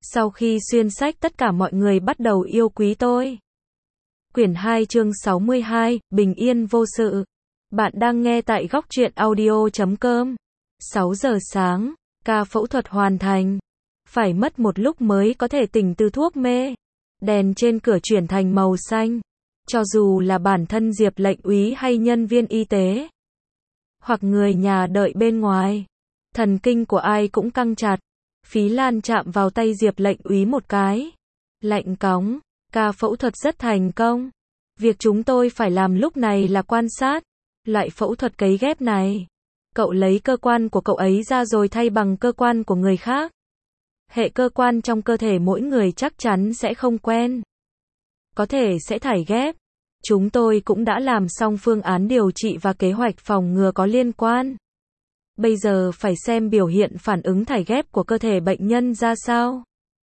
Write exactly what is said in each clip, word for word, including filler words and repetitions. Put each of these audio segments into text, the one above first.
Sau khi xuyên sách tất cả mọi người bắt đầu yêu quý tôi. Quyển hai chương sáu mươi hai, Bình yên vô sự. Bạn đang nghe tại góc truyện audio chấm com. sáu giờ sáng, ca phẫu thuật hoàn thành. Phải mất một lúc mới có thể tỉnh từ thuốc mê. Đèn trên cửa chuyển thành màu xanh. Cho dù là bản thân Diệp lệnh úy hay nhân viên y tế, hoặc người nhà đợi bên ngoài, thần kinh của ai cũng căng chặt. Phí Lan chạm vào tay Diệp lệnh úy một cái. Lạnh cóng, ca phẫu thuật rất thành công. Việc chúng tôi phải làm lúc này là quan sát loại phẫu thuật cấy ghép này. Cậu lấy cơ quan của cậu ấy ra rồi thay bằng cơ quan của người khác. Hệ cơ quan trong cơ thể mỗi người chắc chắn sẽ không quen. Có thể sẽ thải ghép. Chúng tôi cũng đã làm xong phương án điều trị và kế hoạch phòng ngừa có liên quan. Bây giờ phải xem biểu hiện phản ứng thải ghép của cơ thể bệnh nhân ra sao.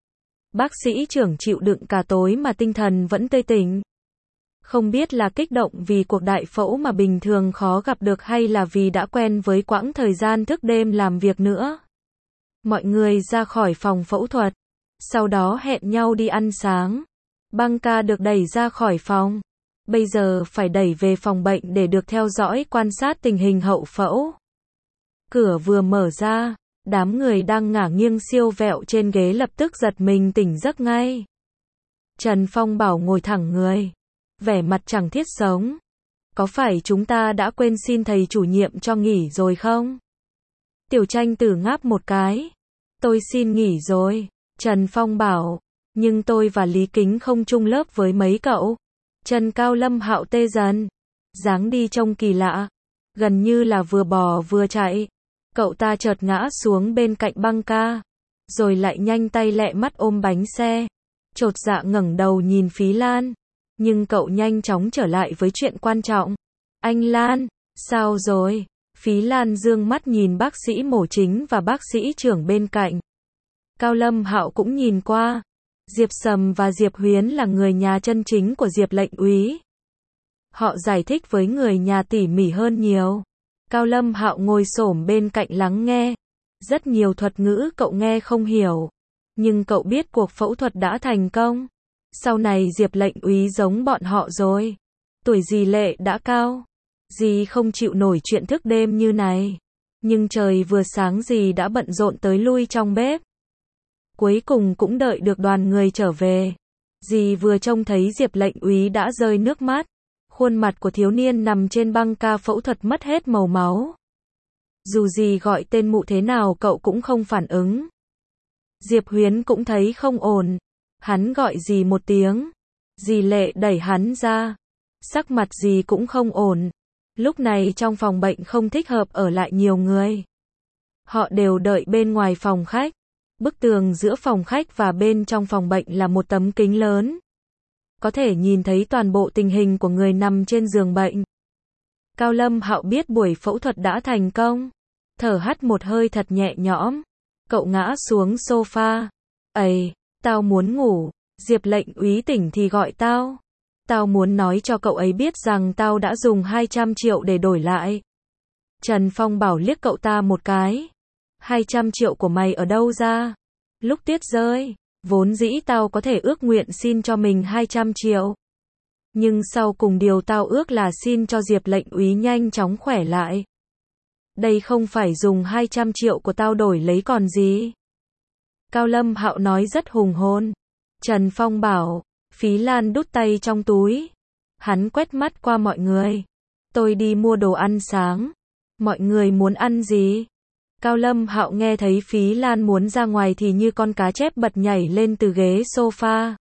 Bác sĩ trưởng chịu đựng cả tối mà tinh thần vẫn tươi tỉnh. Không biết là kích động vì cuộc đại phẫu mà bình thường khó gặp được hay là vì đã quen với quãng thời gian thức đêm làm việc nữa. Mọi người ra khỏi phòng phẫu thuật. Sau đó hẹn nhau đi ăn sáng. Băng ca được đẩy ra khỏi phòng. Bây giờ phải đẩy về phòng bệnh để được theo dõi quan sát tình hình hậu phẫu. Cửa vừa mở ra, đám người đang ngả nghiêng siêu vẹo trên ghế lập tức giật mình tỉnh giấc ngay. Trần Phong Bảo ngồi thẳng người, vẻ mặt chẳng thiết sống. Có phải chúng ta đã quên xin thầy chủ nhiệm cho nghỉ rồi không? Tiểu Tranh Tử ngáp một cái. Tôi xin nghỉ rồi. Trần Phong bảo, nhưng tôi và Lý Kính không chung lớp với mấy cậu. Trần Cao Lâm Hạo tê dần, dáng đi trông kỳ lạ, gần như là vừa bò vừa chạy. Cậu ta chợt ngã xuống bên cạnh băng ca, rồi lại nhanh tay lẹ mắt ôm bánh xe. Chột dạ ngẩng đầu nhìn Phí Lan, nhưng cậu nhanh chóng trở lại với chuyện quan trọng. Anh Lan, sao rồi? Phí Lan dương mắt nhìn bác sĩ mổ chính và bác sĩ trưởng bên cạnh. Cao Lâm Hạo cũng nhìn qua. Diệp Sầm và Diệp Huyến là người nhà chân chính của Diệp lệnh úy. Họ giải thích với người nhà tỉ mỉ hơn nhiều. Cao Lâm Hạo ngồi xổm bên cạnh lắng nghe. Rất nhiều thuật ngữ cậu nghe không hiểu. Nhưng cậu biết cuộc phẫu thuật đã thành công. Sau này Diệp lệnh úy giống bọn họ rồi. Tuổi dì Lệ đã cao. Dì không chịu nổi chuyện thức đêm như này. Nhưng trời vừa sáng dì đã bận rộn tới lui trong bếp. Cuối cùng cũng đợi được đoàn người trở về. Dì vừa trông thấy Diệp lệnh úy đã rơi nước mắt. Khuôn mặt của thiếu niên nằm trên băng ca phẫu thuật mất hết màu máu. Dù dì gọi tên mụ thế nào cậu cũng không phản ứng. Diệp Huyến cũng thấy không ổn. Hắn gọi dì một tiếng. Dì Lệ đẩy hắn ra. Sắc mặt dì cũng không ổn. Lúc này trong phòng bệnh không thích hợp ở lại nhiều người. Họ đều đợi bên ngoài phòng khách. Bức tường giữa phòng khách và bên trong phòng bệnh là một tấm kính lớn. Có thể nhìn thấy toàn bộ tình hình của người nằm trên giường bệnh. Cao Lâm Hạo biết buổi phẫu thuật đã thành công. Thở hắt một hơi thật nhẹ nhõm. Cậu ngã xuống sofa. Ây, tao muốn ngủ. Diệp lệnh úy tỉnh thì gọi tao. Tao muốn nói cho cậu ấy biết rằng tao đã dùng hai trăm triệu để đổi lại. Trần Phong Bảo liếc cậu ta một cái. hai trăm triệu của mày ở đâu ra? Lúc tuyết rơi, vốn dĩ tao có thể ước nguyện xin cho mình hai trăm triệu. Nhưng sau cùng điều tao ước là xin cho Diệp lệnh úy nhanh chóng khỏe lại. Đây không phải dùng hai trăm triệu của tao đổi lấy còn gì. Cao Lâm Hạo nói rất hùng hồn. Trần Phong bảo, Phí Lan đút tay trong túi. Hắn quét mắt qua mọi người. Tôi đi mua đồ ăn sáng. Mọi người muốn ăn gì? Cao Lâm Hạo nghe thấy Phí Lan muốn ra ngoài thì như con cá chép bật nhảy lên từ ghế sofa.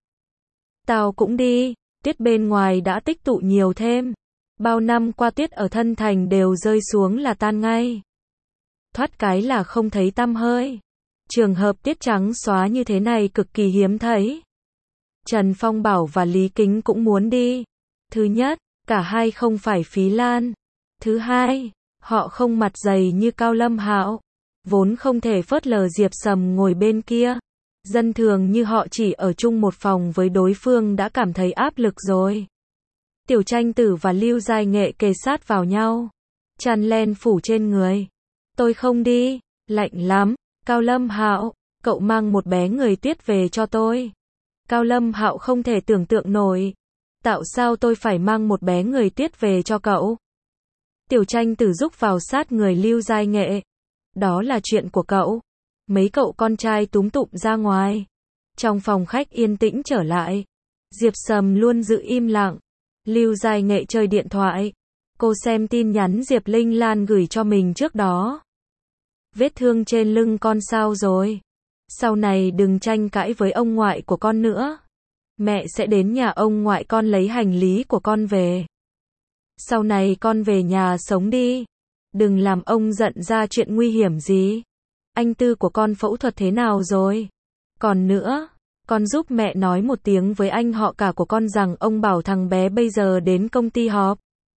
Tao cũng đi, tuyết bên ngoài đã tích tụ nhiều thêm. Bao năm qua tuyết ở Thân Thành đều rơi xuống là tan ngay. Thoát cái là không thấy tăm hơi. Trường hợp tuyết trắng xóa như thế này cực kỳ hiếm thấy. Trần Phong Bảo và Lý Kính cũng muốn đi. Thứ nhất, cả hai không phải Phí Lan. Thứ hai, họ không mặt dày như Cao Lâm Hạo. Vốn không thể phớt lờ Diệp Sầm ngồi bên kia. Dân thường như họ chỉ ở chung một phòng với đối phương đã cảm thấy áp lực rồi. Tiểu Tranh Tử và Lưu Giai Nghệ kề sát vào nhau. Chăn len phủ trên người. Tôi không đi, lạnh lắm. Cao Lâm Hạo, Cậu mang một bé người tuyết về cho tôi. Cao Lâm Hạo không thể tưởng tượng nổi. Tại sao tôi phải mang một bé người tuyết về cho cậu? Tiểu Tranh Tử rúc vào sát người Lưu Giai Nghệ. Đó là chuyện của cậu. Mấy cậu con trai túm tụm ra ngoài. Trong phòng khách yên tĩnh trở lại. Diệp Sầm luôn giữ im lặng. Lưu Giai Nghệ chơi điện thoại. Cô xem tin nhắn Diệp Linh Lan gửi cho mình trước đó. Vết thương trên lưng con sao rồi? Sau này đừng tranh cãi với ông ngoại của con nữa. Mẹ sẽ đến nhà ông ngoại con lấy hành lý của con về. Sau này con về nhà sống đi. Đừng làm ông giận ra chuyện nguy hiểm gì. Anh Tư của con phẫu thuật thế nào rồi? Còn nữa, con giúp mẹ nói một tiếng với anh họ cả của con rằng ông bảo thằng bé bây giờ đến công ty họp.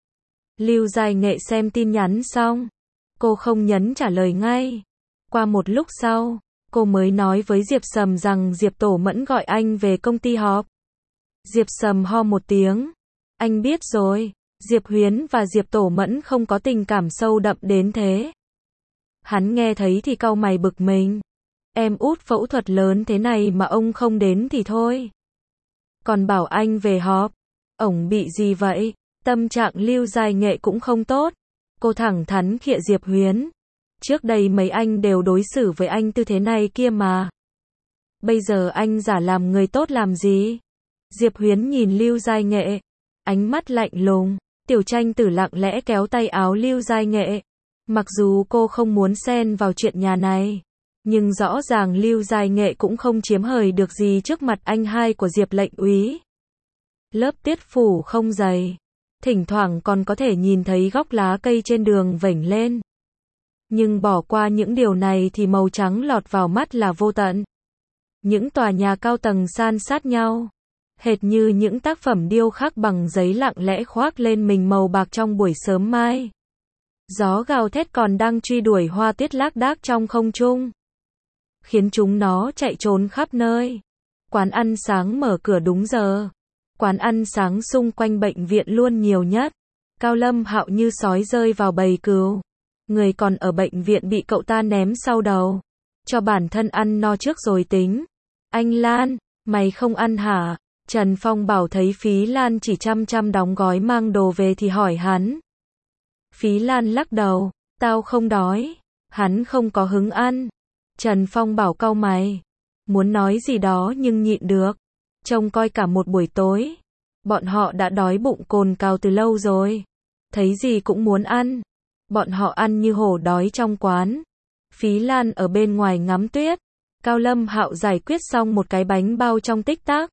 Lưu Giai Nghệ xem tin nhắn xong. Cô không nhấn trả lời ngay. Qua một lúc sau, cô mới nói với Diệp Sầm rằng Diệp Tổ Mẫn gọi anh về công ty họp. Diệp Sầm ho một tiếng. Anh biết rồi, Diệp Huyến và Diệp Tổ Mẫn không có tình cảm sâu đậm đến thế. Hắn nghe thấy thì cau mày bực mình. Em út phẫu thuật lớn thế này mà ông không đến thì thôi. Còn bảo anh về họp. Ổng bị gì vậy? Tâm trạng Lưu Giai Nghệ cũng không tốt. Cô thẳng thắn khịa Diệp Huyến. Trước đây mấy anh đều đối xử với anh tư thế này kia mà. Bây giờ anh giả làm người tốt làm gì? Diệp Huyến nhìn Lưu Giai Nghệ. Ánh mắt lạnh lùng. Tiểu Tranh Tử lặng lẽ kéo tay áo Lưu Giai Nghệ. Mặc dù cô không muốn xen vào chuyện nhà này. Nhưng rõ ràng Lưu Giai Nghệ cũng không chiếm hời được gì trước mặt anh hai của Diệp lệnh úy. Lớp tiết phủ không dày. Thỉnh thoảng còn có thể nhìn thấy góc lá cây trên đường vểnh lên. Nhưng bỏ qua những điều này thì màu trắng lọt vào mắt là vô tận. Những tòa nhà cao tầng san sát nhau. Hệt như những tác phẩm điêu khắc bằng giấy lặng lẽ khoác lên mình màu bạc trong buổi sớm mai. Gió gào thét còn đang truy đuổi hoa tuyết lác đác trong không trung. Khiến chúng nó chạy trốn khắp nơi. Quán ăn sáng mở cửa đúng giờ. Quán ăn sáng xung quanh bệnh viện luôn nhiều nhất. Cao Lâm Hạo như sói rơi vào bầy cừu. Người còn ở bệnh viện bị cậu ta ném sau đầu. Cho bản thân ăn no trước rồi tính. Anh Lan, mày không ăn hả? Trần Phong Bảo thấy Phí Lan chỉ chăm chăm đóng gói mang đồ về thì hỏi hắn. Phí Lan lắc đầu, tao không đói. Hắn không có hứng ăn. Trần Phong Bảo cau mày. Muốn nói gì đó nhưng nhịn được. Trông coi cả một buổi tối. Bọn họ đã đói bụng cồn cào từ lâu rồi. Thấy gì cũng muốn ăn. Bọn họ ăn như hổ đói trong quán. Phí Lan ở bên ngoài ngắm tuyết. Cao Lâm Hạo giải quyết xong một cái bánh bao trong tích tắc.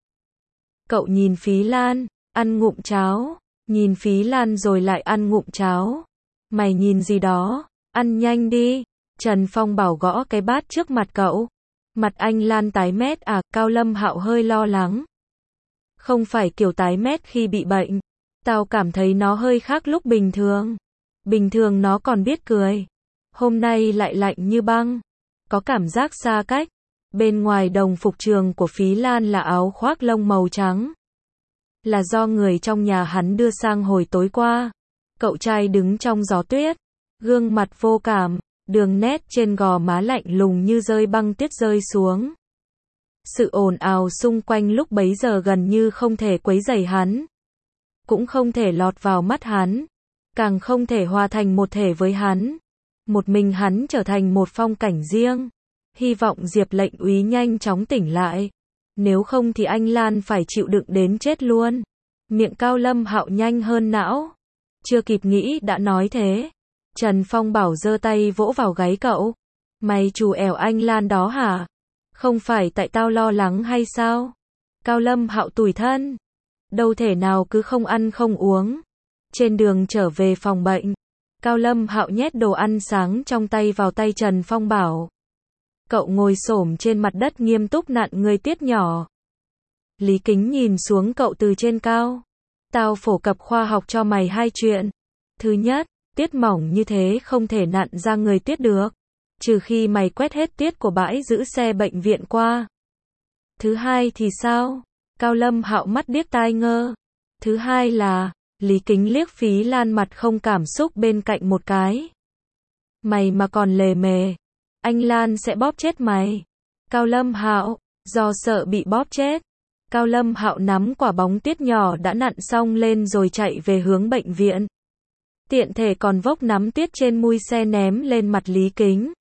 Cậu nhìn Phí Lan, ăn ngụm cháo. Nhìn Phí Lan rồi lại ăn ngụm cháo. Mày nhìn gì đó, ăn nhanh đi. Trần Phong Bảo gõ cái bát trước mặt cậu. Mặt anh Lan tái mét à? Cao Lâm Hạo hơi lo lắng. Không phải kiểu tái mét khi bị bệnh. Tao cảm thấy nó hơi khác lúc bình thường. Bình thường nó còn biết cười. Hôm nay lại lạnh như băng. Có cảm giác xa cách. Bên ngoài đồng phục trường của Phí Lan là áo khoác lông màu trắng. Là do người trong nhà hắn đưa sang hồi tối qua. Cậu trai đứng trong gió tuyết. Gương mặt vô cảm. Đường nét trên gò má lạnh lùng như rơi băng tuyết rơi xuống. Sự ồn ào xung quanh lúc bấy giờ gần như không thể quấy rầy hắn. Cũng không thể lọt vào mắt hắn. Càng không thể hòa thành một thể với hắn. Một mình hắn trở thành một phong cảnh riêng. Hy vọng Diệp lệnh úy nhanh chóng tỉnh lại. Nếu không thì anh Lan phải chịu đựng đến chết luôn. Miệng Cao Lâm Hạo nhanh hơn não. Chưa kịp nghĩ đã nói thế. Trần Phong Bảo giơ tay vỗ vào gáy cậu. Mày trù ẻo anh Lan đó hả? Không phải tại tao lo lắng hay sao? Cao Lâm Hạo tủi thân. Đâu thể nào cứ không ăn không uống. Trên đường trở về phòng bệnh, Cao Lâm Hạo nhét đồ ăn sáng trong tay vào tay Trần Phong Bảo. Cậu ngồi xổm trên mặt đất nghiêm túc nặn người tiết nhỏ. Lý Kính nhìn xuống cậu từ trên cao. Tao phổ cập khoa học cho mày hai chuyện. Thứ nhất, tiết mỏng như thế không thể nặn ra người tiết được. Trừ khi mày quét hết tiết của bãi giữ xe bệnh viện qua. Thứ hai thì sao? Cao Lâm Hạo mắt điếc tai ngơ. Thứ hai là, Lý Kính liếc Phí Lan mặt không cảm xúc bên cạnh một cái. Mày mà còn lề mề, anh Lan sẽ bóp chết mày. Cao Lâm Hạo, do sợ bị bóp chết, Cao Lâm Hạo nắm quả bóng tuyết nhỏ đã nặn xong lên rồi chạy về hướng bệnh viện. Tiện thể còn vốc nắm tuyết trên mui xe ném lên mặt Lý Kính.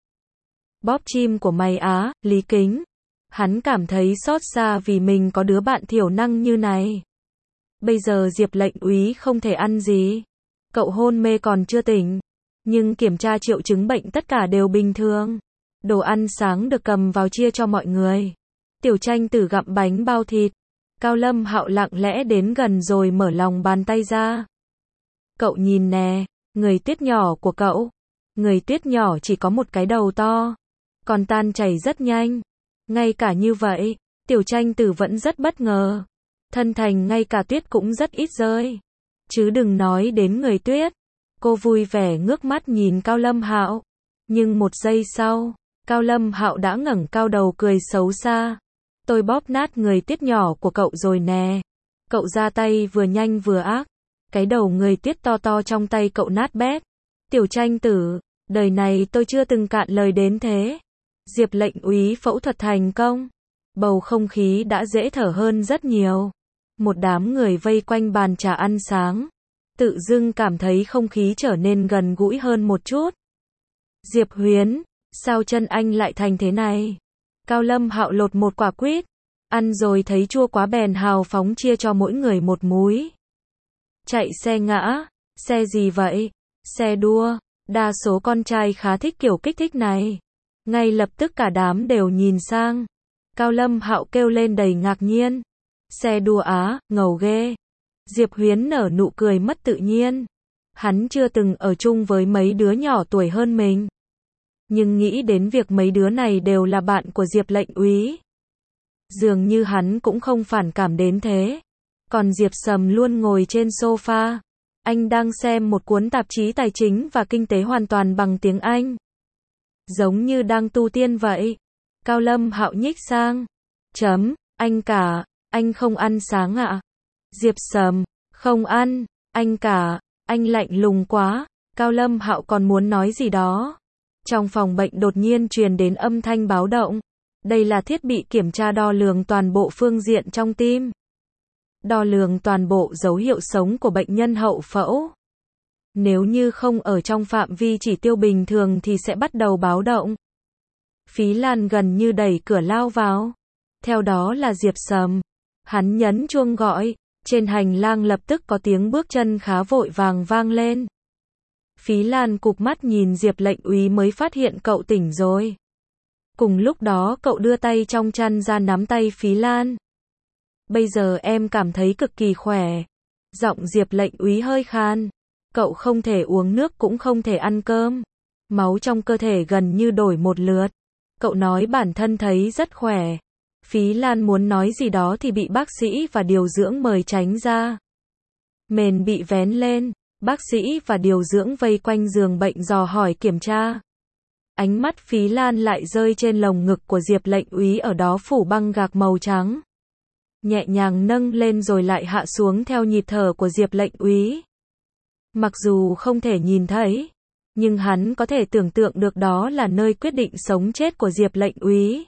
Bóp chim của mày á, Lý Kính. Hắn cảm thấy xót xa vì mình có đứa bạn thiểu năng như này. Bây giờ Diệp lệnh úy không thể ăn gì. Cậu hôn mê còn chưa tỉnh. Nhưng kiểm tra triệu chứng bệnh tất cả đều bình thường. Đồ ăn sáng được cầm vào chia cho mọi người. Tiểu Tranh Tử gặm bánh bao thịt. Cao Lâm Hạo lặng lẽ đến gần rồi mở lòng bàn tay ra. Cậu nhìn nè, người tuyết nhỏ của cậu. Người tuyết nhỏ chỉ có một cái đầu to. Còn tan chảy rất nhanh. Ngay cả như vậy, Tiểu Tranh Tử vẫn rất bất ngờ. Thân thành ngay cả tuyết cũng rất ít rơi. Chứ đừng nói đến người tuyết. Cô vui vẻ ngước mắt nhìn Cao Lâm Hạo. Nhưng một giây sau, Cao Lâm Hạo đã ngẩng cao đầu cười xấu xa. Tôi bóp nát người tuyết nhỏ của cậu rồi nè. Cậu ra tay vừa nhanh vừa ác. Cái đầu người tuyết to to trong tay cậu nát bét. Tiểu Tranh Tử, đời này tôi chưa từng cạn lời đến thế. Diệp lệnh úy phẫu thuật thành công. Bầu không khí đã dễ thở hơn rất nhiều. Một đám người vây quanh bàn trà ăn sáng. Tự dưng cảm thấy không khí trở nên gần gũi hơn một chút. Diệp Huyến, sao chân anh lại thành thế này? Cao Lâm Hạo lột một quả quýt. Ăn rồi thấy chua quá bèn hào phóng chia cho mỗi người một múi. Chạy xe ngã. Xe gì vậy? Xe đua. Đa số con trai khá thích kiểu kích thích này. Ngay lập tức cả đám đều nhìn sang. Cao Lâm Hạo kêu lên đầy ngạc nhiên. Xe đua á, ngầu ghê. Diệp Huyến nở nụ cười mất tự nhiên. Hắn chưa từng ở chung với mấy đứa nhỏ tuổi hơn mình. Nhưng nghĩ đến việc mấy đứa này đều là bạn của Diệp lệnh úy. Dường như hắn cũng không phản cảm đến thế. Còn Diệp Sầm luôn ngồi trên sofa. Anh đang xem một cuốn tạp chí tài chính và kinh tế hoàn toàn bằng tiếng Anh. Giống như đang tu tiên vậy. Cao Lâm Hạo nhích sang. Chấm, anh cả, anh không ăn sáng ạ? À? Diệp Sầm, không ăn, anh cả, anh lạnh lùng quá. Cao Lâm Hạo còn muốn nói gì đó. Trong phòng bệnh đột nhiên truyền đến âm thanh báo động. Đây là thiết bị kiểm tra đo lường toàn bộ phương diện trong tim. Đo lường toàn bộ dấu hiệu sống của bệnh nhân hậu phẫu. Nếu như không ở trong phạm vi chỉ tiêu bình thường thì sẽ bắt đầu báo động. Phí Lan gần như đẩy cửa lao vào. Theo đó là Diệp Sầm. Hắn nhấn chuông gọi. Trên hành lang lập tức có tiếng bước chân khá vội vàng vang lên. Phí Lan cụp mắt nhìn Diệp lệnh úy mới phát hiện cậu tỉnh rồi. Cùng lúc đó cậu đưa tay trong chăn ra nắm tay Phí Lan. Bây giờ em cảm thấy cực kỳ khỏe. Giọng Diệp lệnh úy hơi khan. Cậu không thể uống nước cũng không thể ăn cơm. Máu trong cơ thể gần như đổi một lượt. Cậu nói bản thân thấy rất khỏe. Phí Lan muốn nói gì đó thì bị bác sĩ và điều dưỡng mời tránh ra. Mền bị vén lên. Bác sĩ và điều dưỡng vây quanh giường bệnh dò hỏi kiểm tra. Ánh mắt Phí Lan lại rơi trên lồng ngực của Diệp lệnh úy ở đó phủ băng gạc màu trắng. Nhẹ nhàng nâng lên rồi lại hạ xuống theo nhịp thở của Diệp lệnh úy. Mặc dù không thể nhìn thấy, nhưng hắn có thể tưởng tượng được đó là nơi quyết định sống chết của Diệp lệnh úy.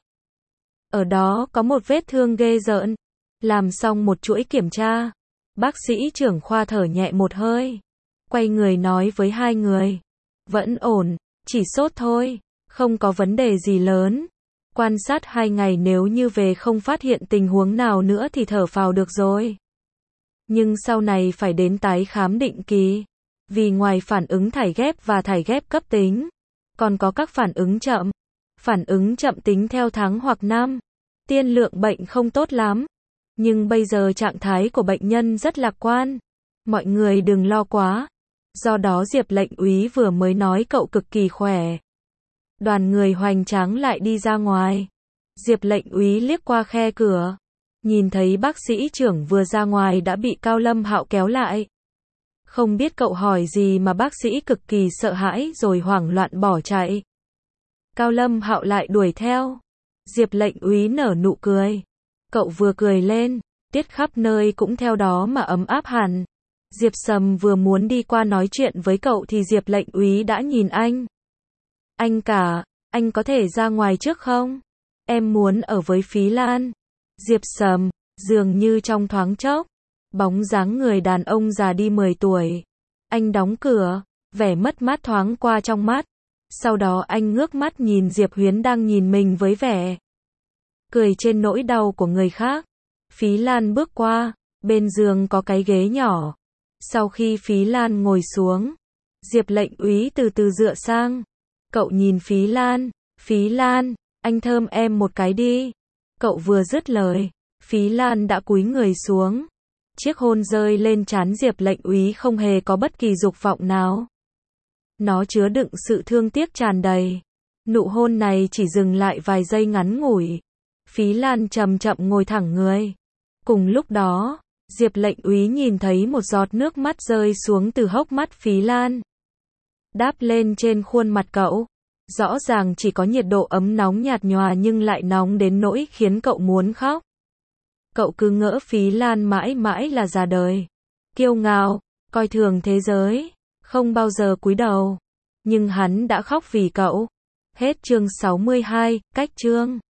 Ở đó có một vết thương ghê rợn. Làm xong một chuỗi kiểm tra, bác sĩ trưởng khoa thở nhẹ một hơi. Quay người nói với hai người. Vẫn ổn, chỉ sốt thôi, không có vấn đề gì lớn. Quan sát hai ngày nếu như về không phát hiện tình huống nào nữa thì thở phào được rồi. Nhưng sau này phải đến tái khám định kỳ. Vì ngoài phản ứng thải ghép và thải ghép cấp tính, còn có các phản ứng chậm. Phản ứng chậm tính theo tháng hoặc năm. Tiên lượng bệnh không tốt lắm. Nhưng bây giờ trạng thái của bệnh nhân rất lạc quan. Mọi người đừng lo quá. Do đó Diệp lệnh úy vừa mới nói cậu cực kỳ khỏe. Đoàn người hoành tráng lại đi ra ngoài. Diệp lệnh úy liếc qua khe cửa. Nhìn thấy bác sĩ trưởng vừa ra ngoài đã bị Cao Lâm Hạo kéo lại. Không biết cậu hỏi gì mà bác sĩ cực kỳ sợ hãi rồi hoảng loạn bỏ chạy. Cao Lâm Hạo lại đuổi theo. Diệp lệnh úy nở nụ cười. Cậu vừa cười lên, tiết khắp nơi cũng theo đó mà ấm áp hẳn. Diệp Sầm vừa muốn đi qua nói chuyện với cậu thì Diệp lệnh úy đã nhìn anh. Anh cả, anh có thể ra ngoài trước không? Em muốn ở với Phí Lan. Diệp sầm, dường như trong thoáng chốc, bóng dáng người đàn ông già đi mười tuổi. Anh đóng cửa, vẻ mất mát thoáng qua trong mắt. Sau đó anh ngước mắt nhìn Diệp Huyến đang nhìn mình với vẻ cười trên nỗi đau của người khác. Phí Lan bước qua, bên giường có cái ghế nhỏ. Sau khi Phí Lan ngồi xuống, Diệp lệnh úy từ từ dựa sang. Cậu nhìn Phí Lan, Phí Lan, anh thơm em một cái đi. Cậu vừa dứt lời, Phí Lan đã cúi người xuống. Chiếc hôn rơi lên trán Diệp lệnh úy không hề có bất kỳ dục vọng nào. Nó chứa đựng sự thương tiếc tràn đầy. Nụ hôn này chỉ dừng lại vài giây ngắn ngủi. Phí Lan chậm chậm ngồi thẳng người. Cùng lúc đó, Diệp lệnh úy nhìn thấy một giọt nước mắt rơi xuống từ hốc mắt Phí Lan, đáp lên trên khuôn mặt cậu. Rõ ràng chỉ có nhiệt độ ấm nóng nhạt nhòa nhưng lại nóng đến nỗi khiến cậu muốn khóc. Cậu cứ ngỡ Phí Lan mãi mãi là già đời, kiêu ngạo, coi thường thế giới, không bao giờ cúi đầu. Nhưng hắn đã khóc vì cậu. Hết chương sáu mươi hai, cách chương.